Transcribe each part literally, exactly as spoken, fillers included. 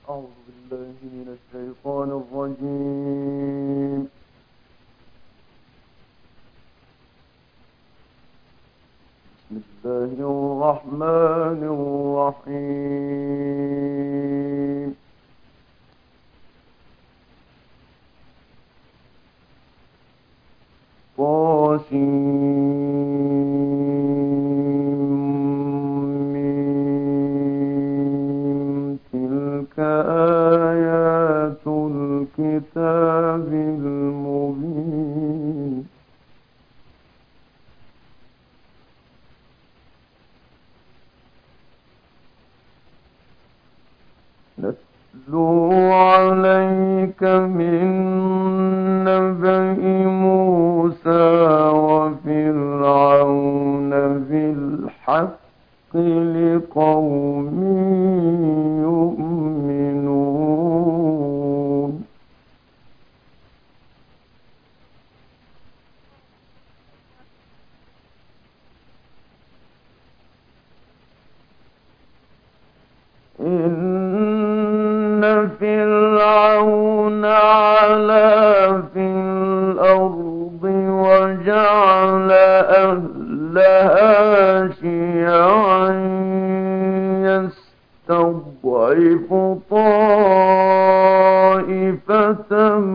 أعوذ بالله من الشيطان الرجيم. بسم الله الرحمن الرحيم. طاسيم تلك آيات الكتاب المبين. نتلو عليك من نبأ موسى وفرعون بالحق لقوم يؤمنون. إن فرعون علا في الأرض وجعل أهلها شيعا يستضعف طائفة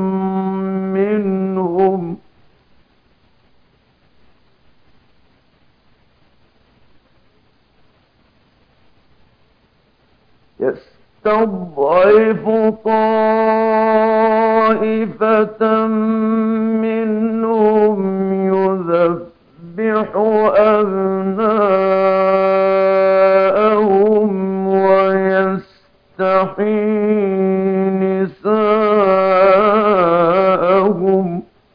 منهم يستضعف طائفة منهم يذبح أبناءهم ويستحيي نساءهم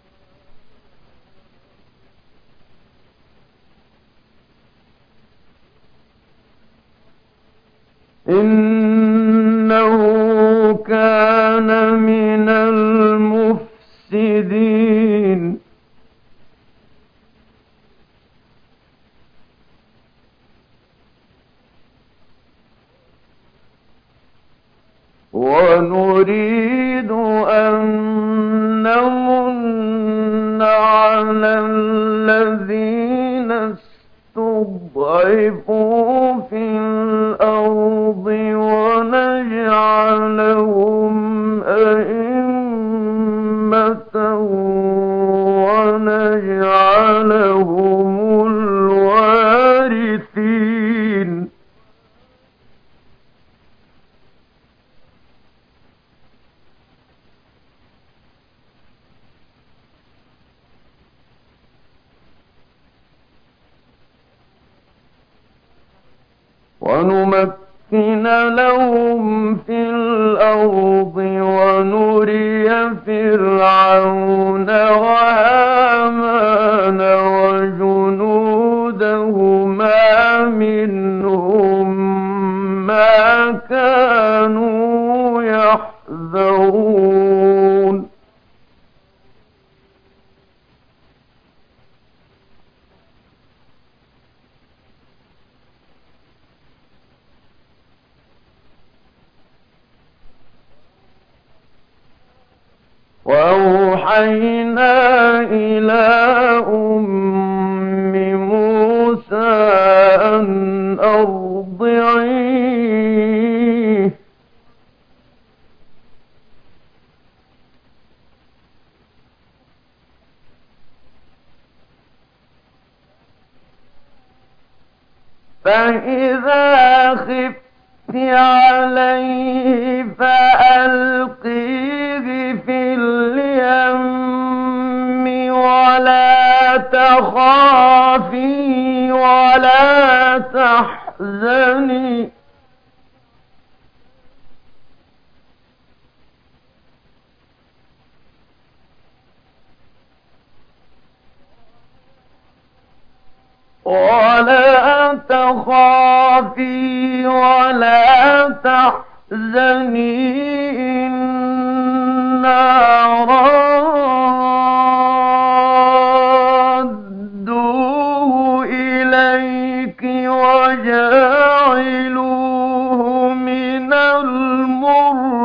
إنه كان من المفسدين. ونريد أن نمن على الذين استضعفوا في الأرض ونجعلهم أئمة ونجعلهم الوارثين. ونمكن لهم في الأرض ونري فرعون وهامان وجنودهما منهم ما كانوا يحذرون. وأوحينا إلى أم موسى أن أرضعيه فإذا خفت عليه فألقيه في اليم ولا تخافي ولا تحزني ولا تخافي ولا تحزني إنا رادوه إليك وجاعلوه من المرسلين.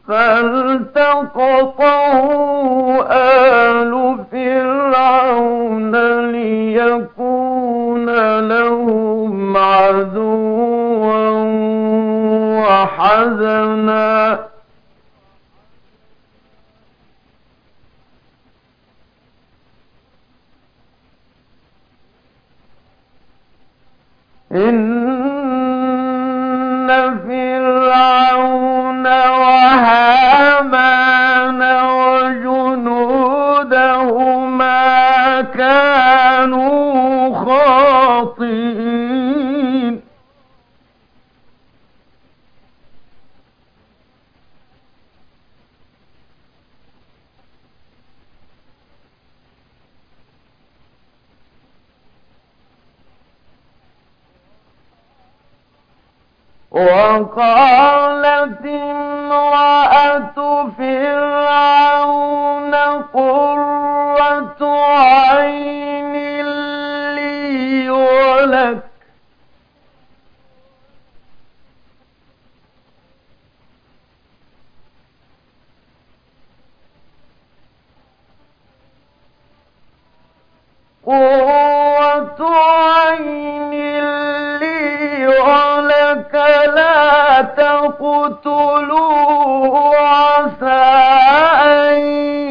فالتقطه آل فرعون ليكون لهم عدوا وحزنا إن فرعون وهامان وجنودهما كانوا خاطئين وقالت امرأة فرعون قرة عين لي ولك قرة عين لي ولك لا تقتلوه عسى أن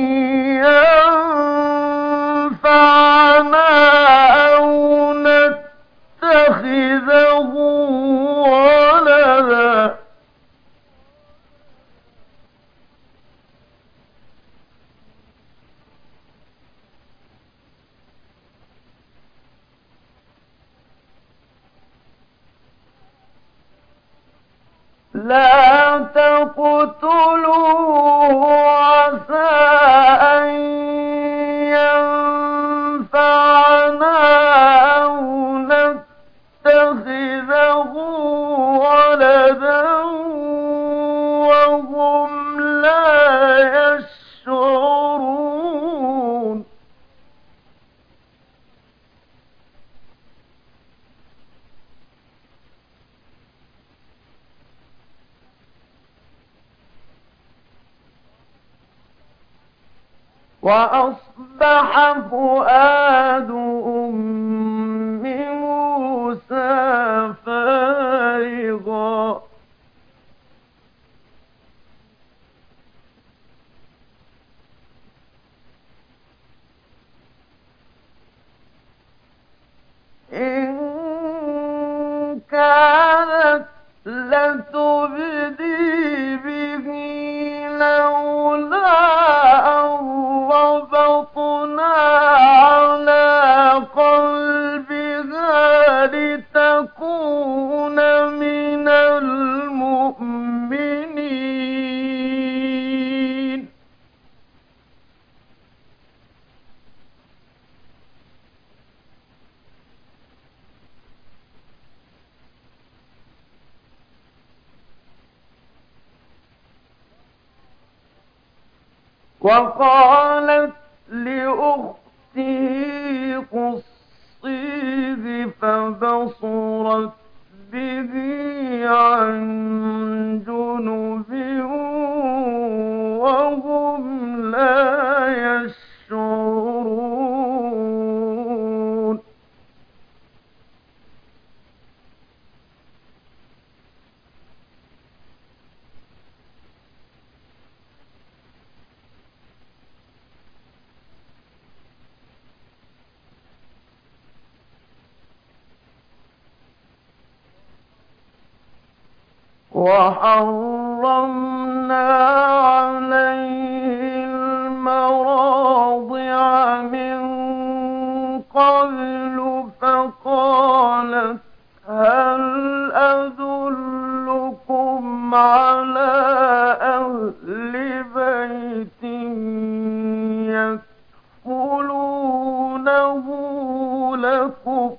ينفعنا أو نتخذه ولدا لا تقتلوه عسى أن ينفعنا أو نتخذه ولدا وهم لا يشعرون وأصبح فؤاد أم موسى فارغا إن كانت لتبدي به لولا ربطنا على قلبها لتكون من المؤمنين وقالت لأخته قصيه فبصرت به عن جنب وهم لا يشعرون وحرمنا عليه المراضع من قبل فقالت هل أدلكم على أهل بيت يكفلونه لكم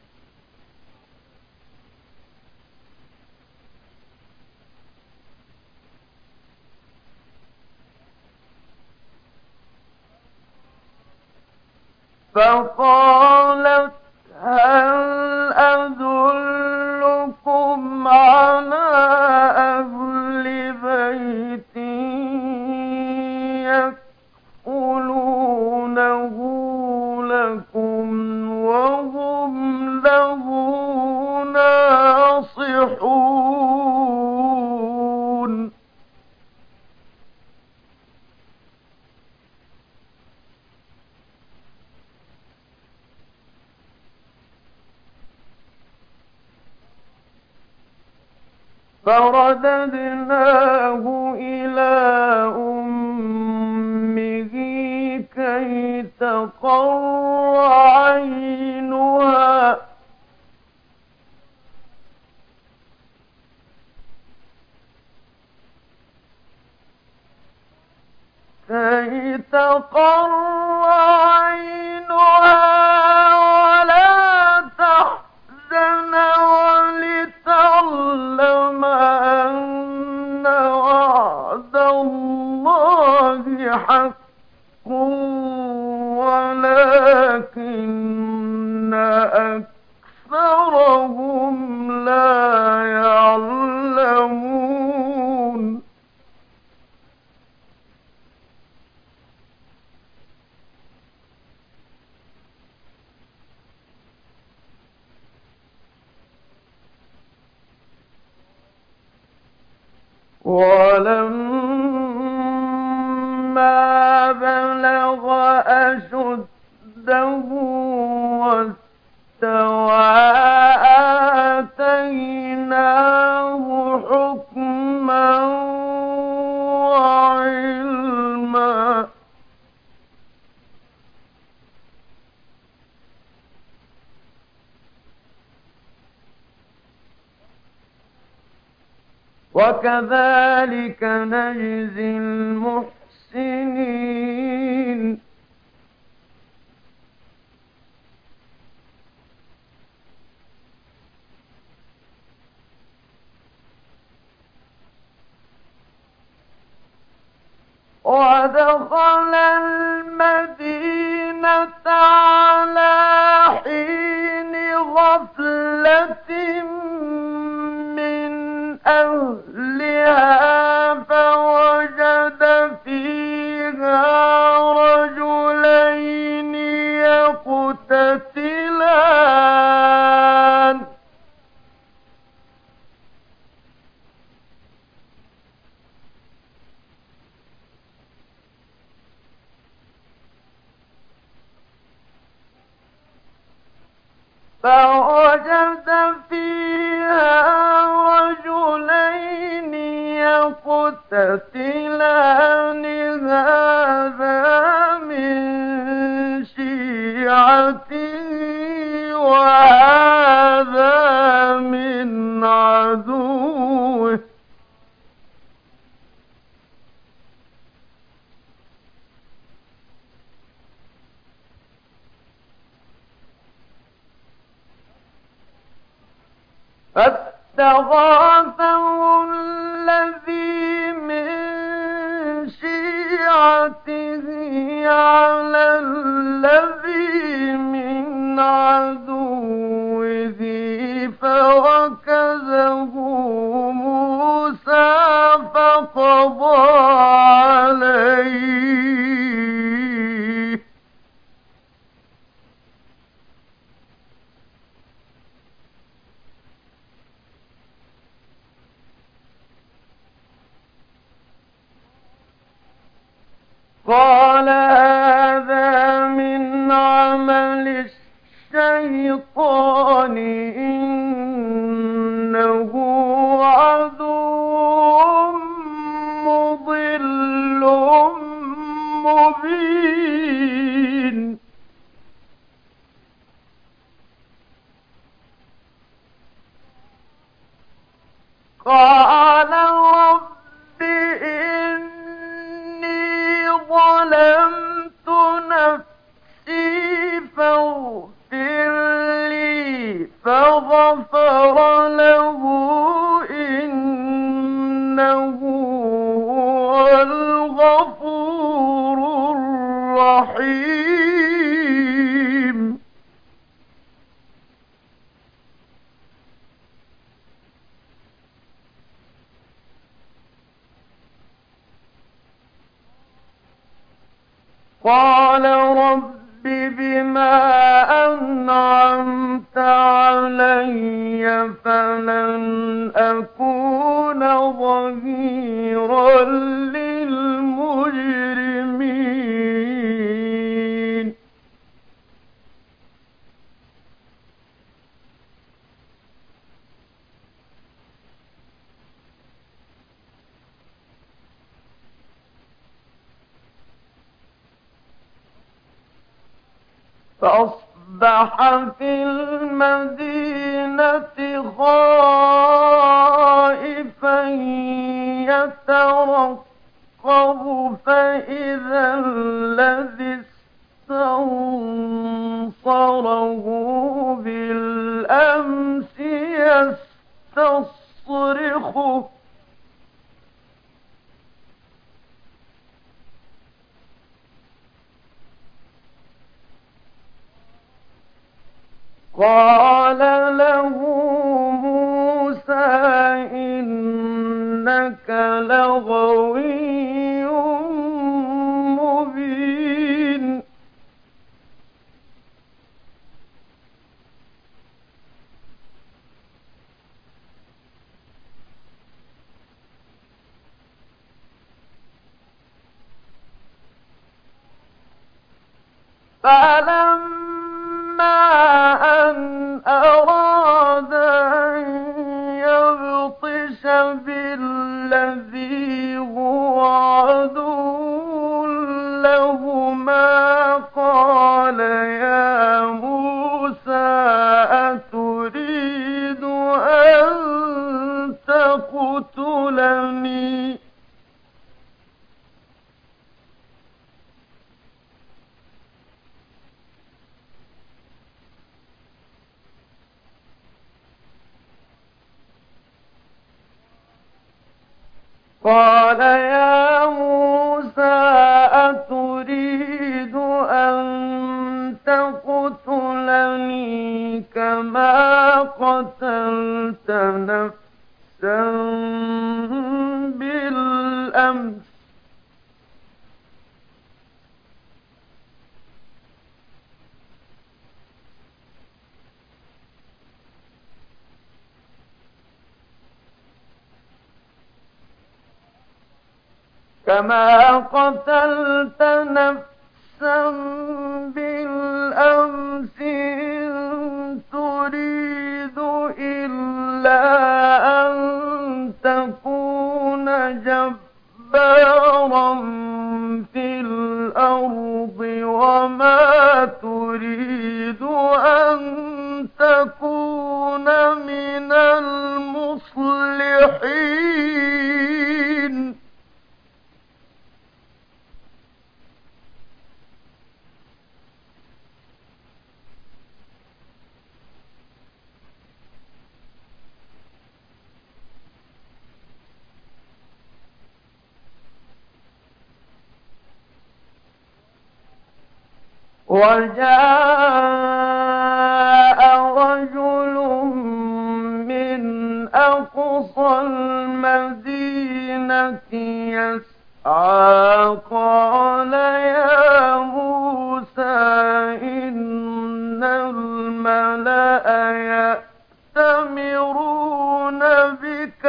فقالت هل أدلكم على أهل بيت فرددناه إلى أمه كي تقر عينها كي تقر عينها ولا تحزن ولتعلم أن وعد الله حق ولكن أكثرهم لا يعلمون ولما بلغ أشده واستوى آتيناه حكما وعلما وكذلك نجزي المحسنين ودخل المدينة على حين غفلة من أهلها فوجد فيها رجلين يقتتلان فوجد فيها رجلين يقتتلان هذا من شيعته وهذا من عدوه فاستغاثه الذي من شيعته على الذي من عدوه فوكزه موسى فقضى عليه قال هذا من عمل الشيطان إنه عدو مضل مبين قال رب إني ظلمت نفسي فاغفر لي فغفر له إنه هو الغفور الرحيم قال رب بما أنعمت علي فلن أكون ظهيرا للمجرمين فأصبح في المدينة خائفا يترقب فإذا الذي استنصره بالأمس يستصرخه قال له موسى إنك لغوي مبين فلما أن أراد أن يبطش بالذي هو عدو لهما قال يا موسى أتريد أن تقتلني قال يا موسى أتريد أن تقتلني كما قتلت نفسا بالأمس كما قتلت نفسا بالأمس إن تريد إلا أن تكون جبارا في الأرض وما تريد أن تكون من المصلحين وجاء رجل من أقصى المدينة يسعى قال يا موسى إن الملأ يأتمرون بك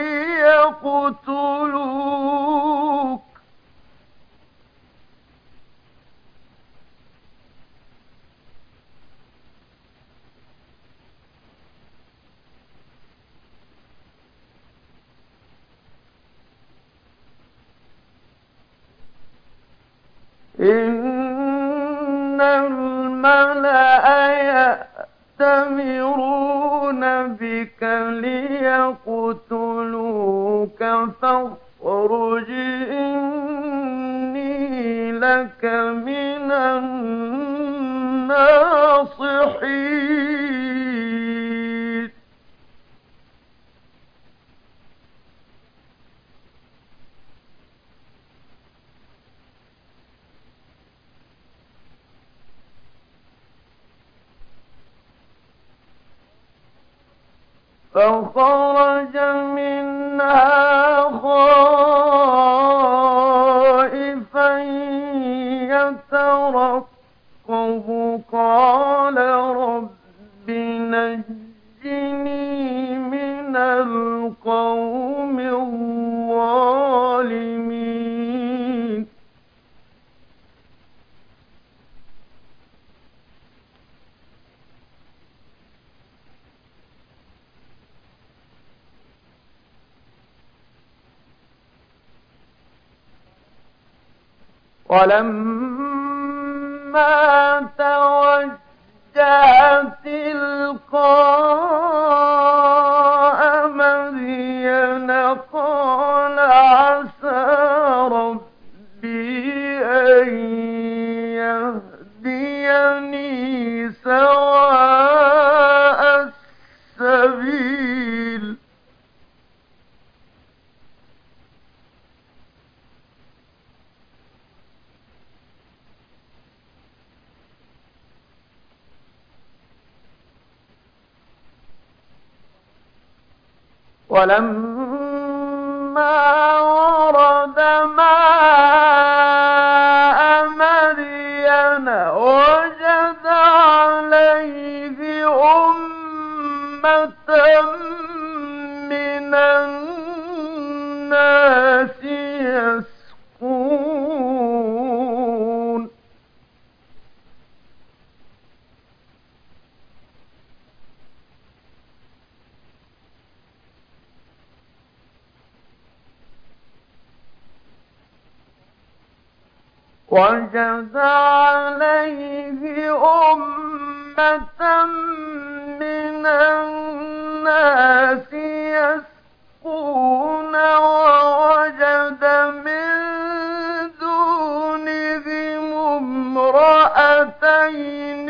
ليقتلوك إن الملأ يأتمرون بك ليقتلوك فاخرج إني لك من الناصحين فخرج منها خائفا يترقب قال رب نجني من القوم الظالمين ولما توجه تلقاء مدين قال عسى ربي أن يهديني سواء السبيل ولما ورد ماء مدين وجد عليه أمة من الناس يسقون وجد عليه أمة من الناس يسقون ووجد من دونهم امرأتين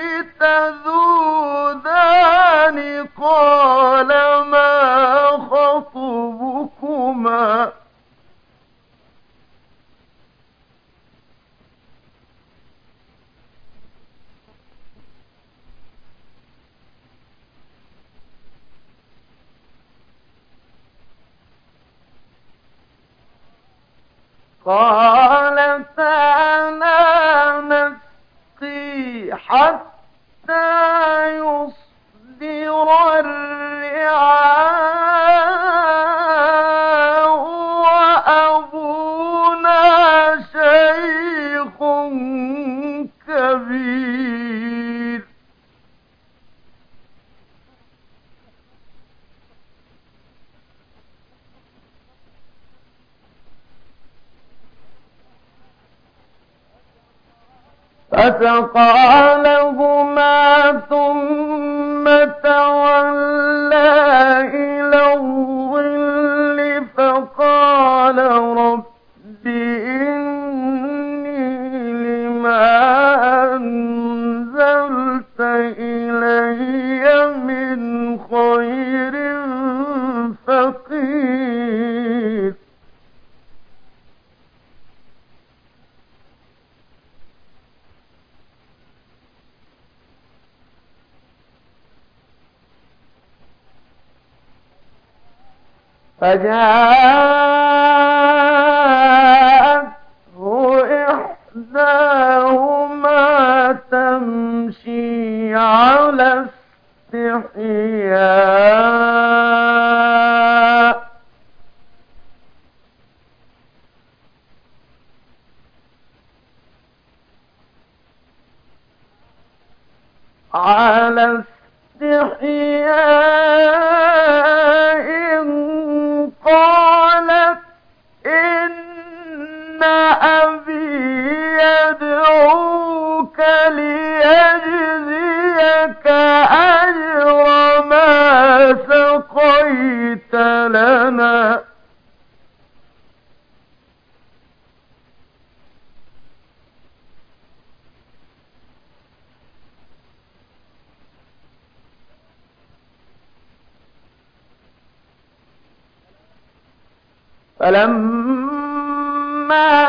تذودان قال ما خطبكما قالتا لا نسقي حتى يصدر الرعاء وأبونا شيخ كبير فسقى لهما ثم تولى إلى الظل فقال رب إني لما أنزلت إلي من خير فقير فجاءته إحداهما تمشي على استحياء على استحياء قالت إن أبي يدعوك ليجزيك أجر ما سقيت لنا فلما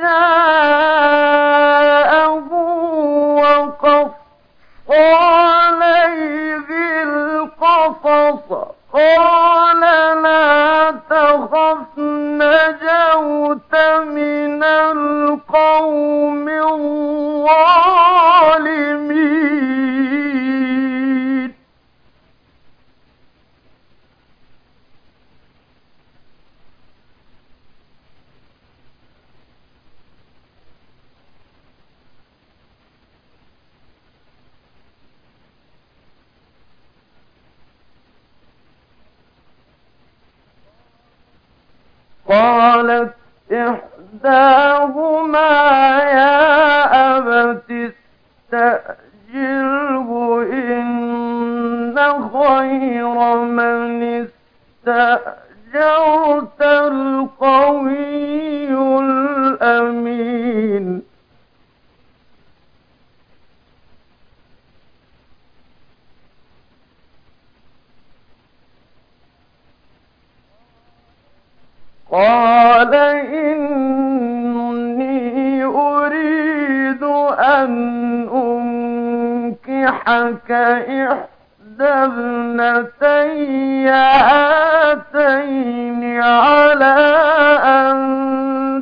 جاءه وقص عليه القصص قال لا تخف نجوت من القوم الظالمين قالت إحداهما يا أبت فاستأجره إن خير من استأجرت القوي الأمين. قال إني أريد أن أنكحك إحدى ابنتي هاتين على أن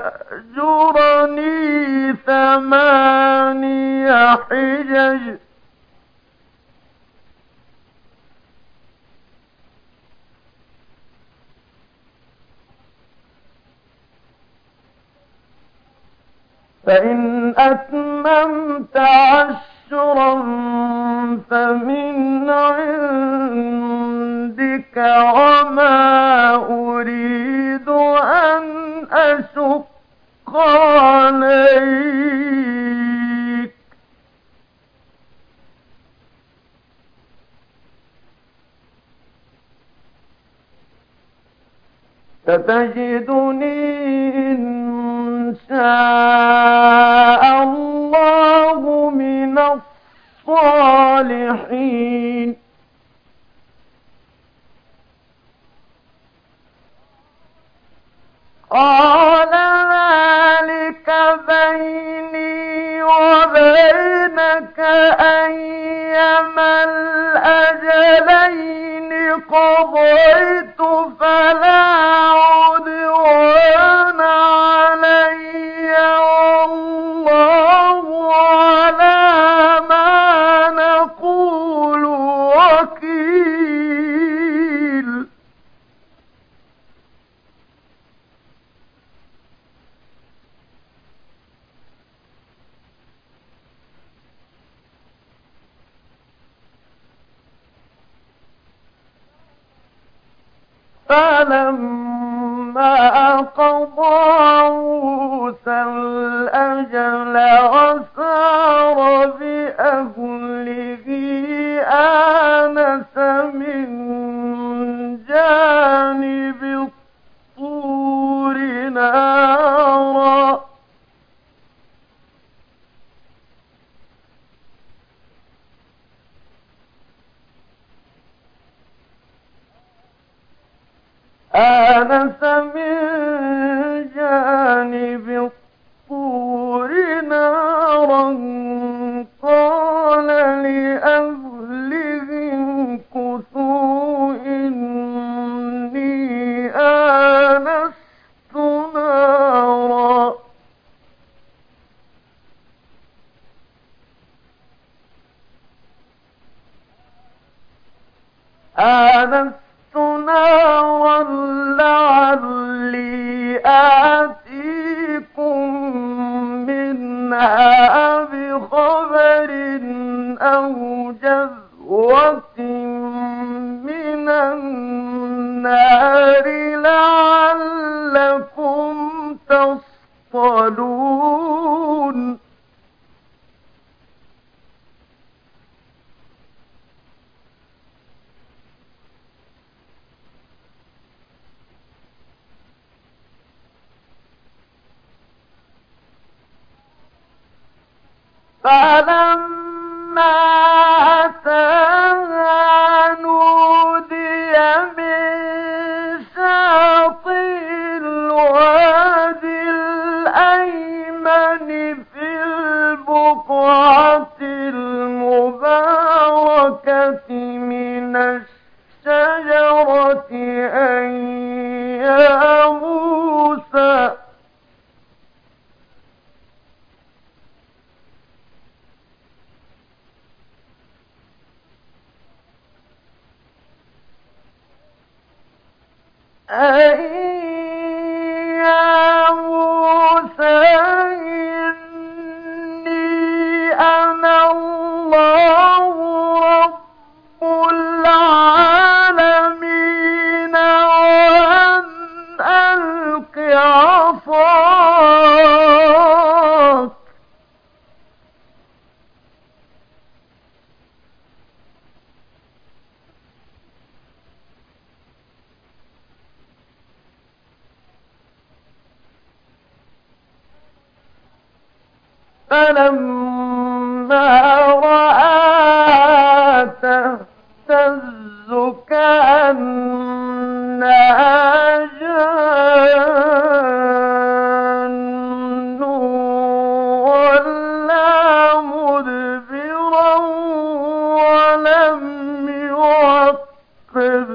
تأجرني ثماني حجج فإن أتممت عشرا فمن عندك وما أريد أن أشق عليك ستجدني إن شاء الله من الصالحين. قال ذلك بيني وبينك أيما الأجلين قضيت فلا عدوان علي والله على ما نقول وكيل. فلما قضى موسى الأجل وسار بأهله آنس من جانب الطور نارا آنس من جانب الطور نارا قال لأهلهم كثوا إني آنست نارا آنست نارا لعلي آتيكم منها بخبر أو جذوة من النار لعلكم تصطلون. فلما أتاها نودي من شاطئ الوادي الأيمن في البقعة المباركة من الشجرة أن يا موسى أي يا موسى إني أنا الله رب العالمين وأن ألق عصاك فلما رآها تهتز كأنها جان ولا مدبرا ولم يعقب.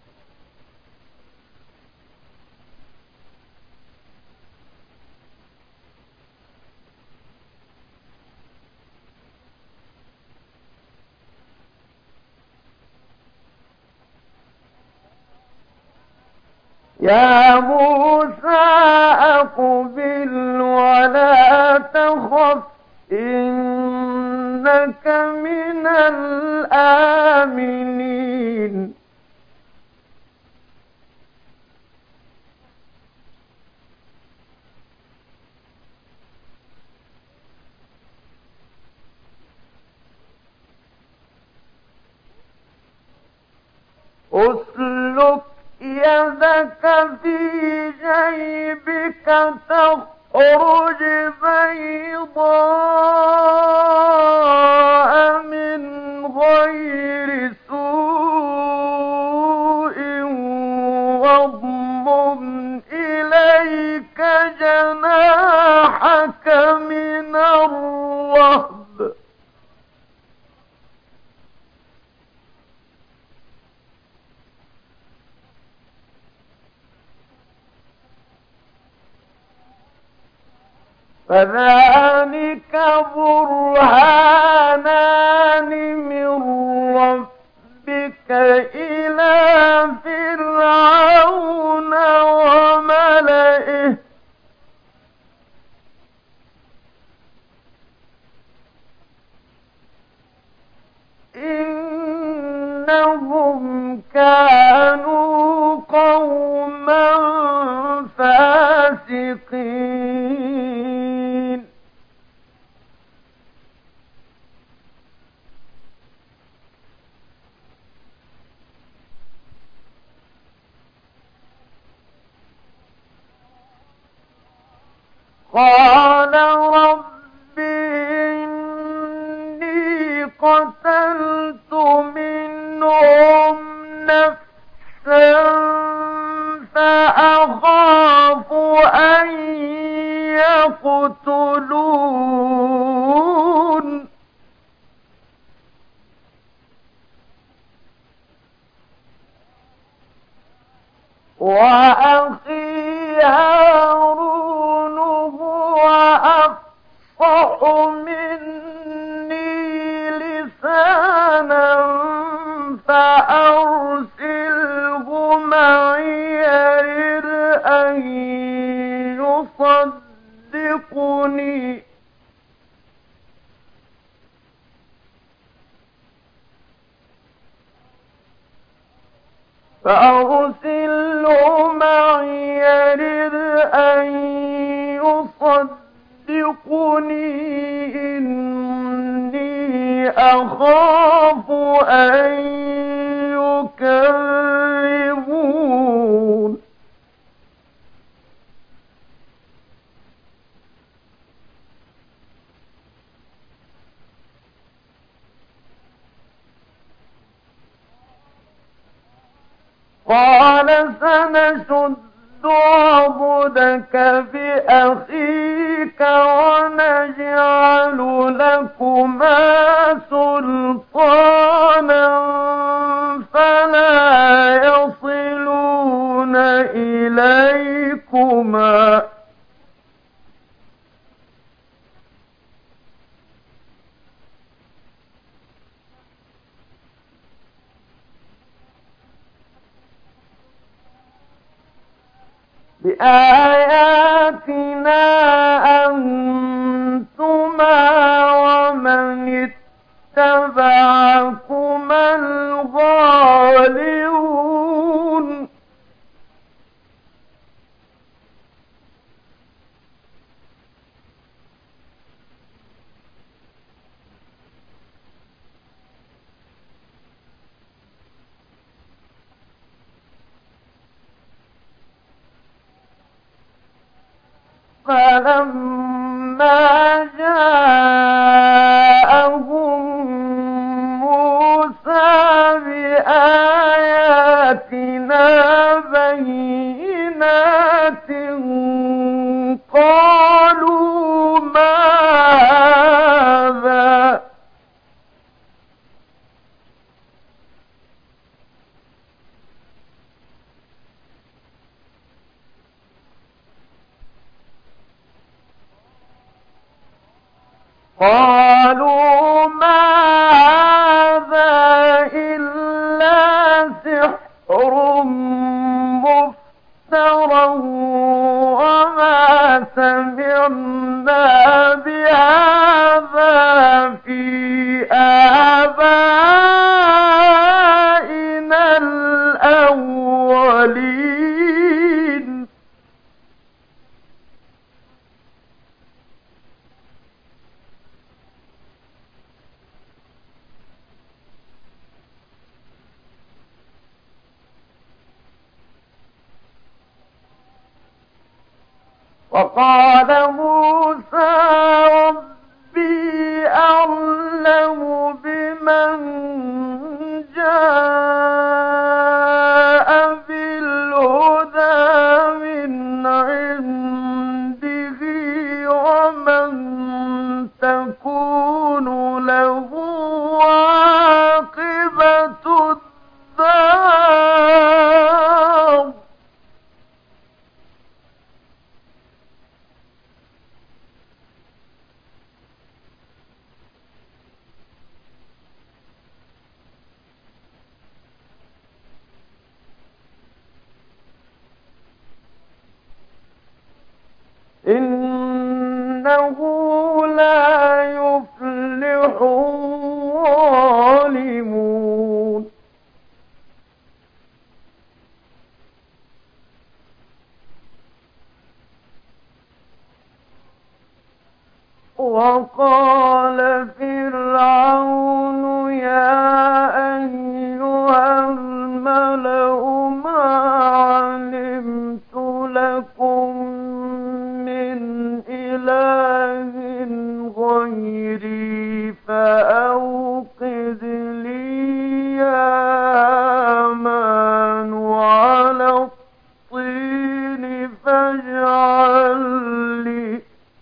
يا موسى أقبل ولا تخف إنك من الآمنين. أسلك يدك في جيبك تخرج بيضاء من غير سوء واضمم إليك جناحك من الرهب. فذلك برهانان من ربك إلى فرعون وملئه إنهم كانوا قوما فاسقين. قال رب إني قتلت منهم نفسا فأخاف أن يقتلون. وأخي هارون هو أفصح مني لسانا فأرسله معي يرد أن يصدقني فأرسله معي يرد أن يصدقني إني أخاف أن يكذبون. قال سنشد عضدك بأخيك ونجعل لكما سلطانا فلا يصلون إليكما بآياتنا أنتما ومن اتبعكما الغالبون. فلما جاء بينات قالوا ما هذا قالوا ما هذا إلا سحر مفترى وما سمعنا بهذا في آبائنا الأولين وقال موسى ربي أعلم بمن جاء بالهدى من عنده ومن تكون له عاقبة الدار إنه لا يفلح الظالمون وقال فرعون يا أيها الملأ ما علمت لكم من إله غيري فأوقد لي يا هامان على الطين فاجعل لي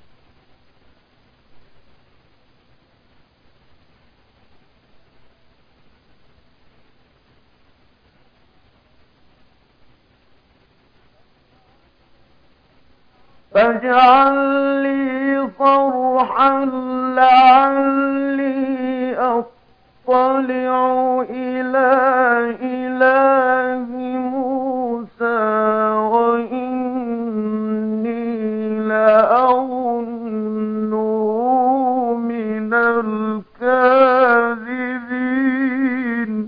فاجعل لي صرحا لعلي أطلع إلى إله موسى وإني لأظنه من الكاذبين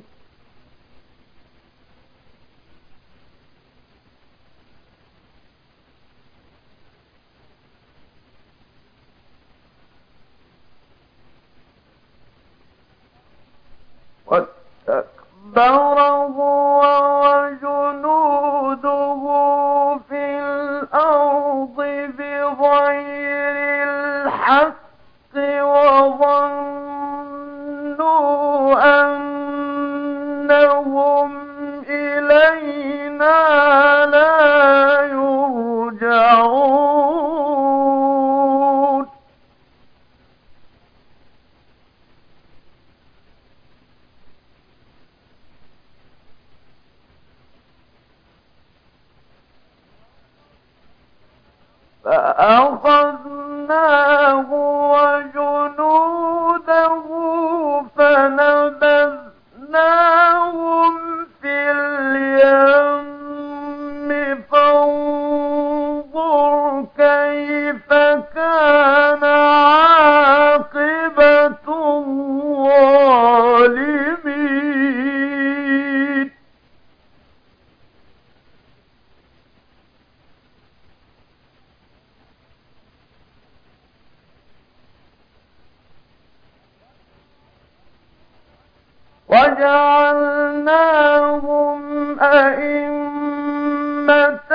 واستكبر هو وجنوده في الأرض بغير الحق وظنوا أنهم إلينا لا يرجعون فأخذناه وجنوده فنبذناهم في اليم فانظر كيف كان عاقبة الظالمين وجعلناهم أئمة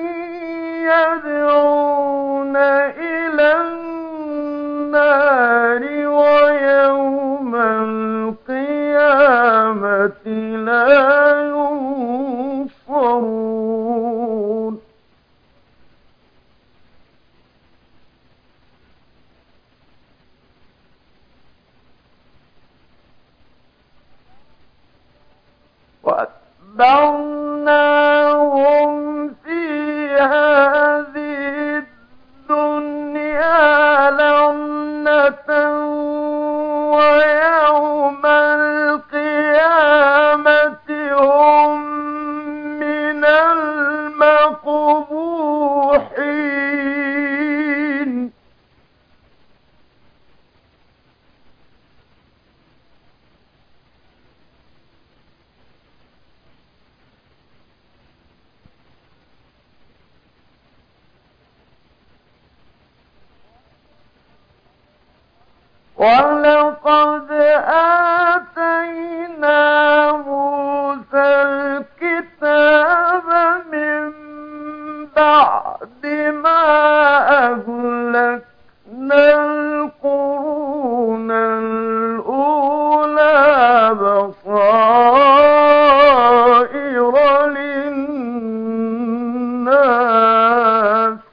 يدعون إلى النار ويوم القيامة لا ينصرون وَلَقَدْ آتَيْنَا مُوسَى الْكِتَابَ مِن بَعْدِ مَا أَهْلَكْنَا الْقُرُونَ الْأُولَىٰ بَصَائِرَ لِلنَّاسِ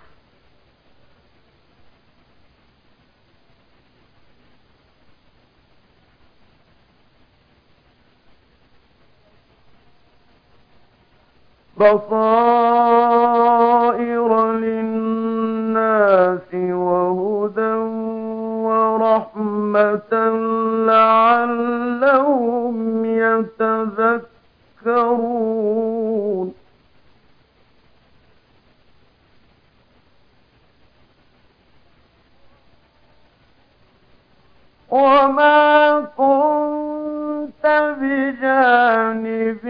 بصائر للناس وهدى ورحمة لعلهم يتذكرون وما كنت بجانب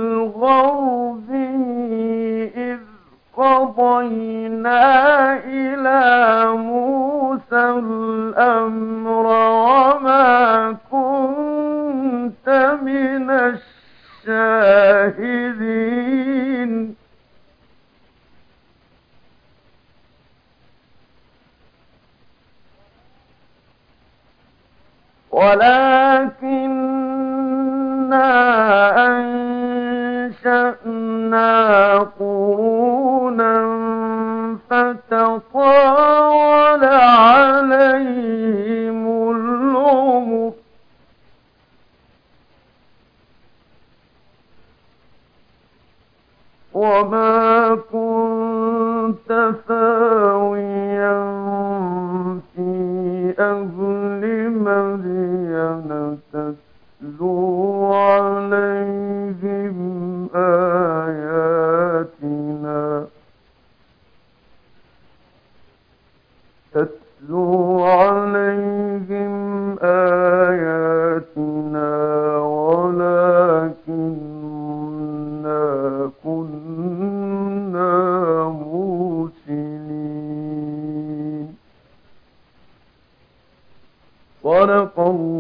الغربي إذ قضينا إلى موسى الأمر وما كنت من الشاهدين ولكننا أنشأنا قرونا فتطاول عليهم العمر وما كنت ثاويا في أهل مدين تتلو عليهم آياتنا تتلو عليهم آياتنا ولكننا كنا مرسلين صدق الله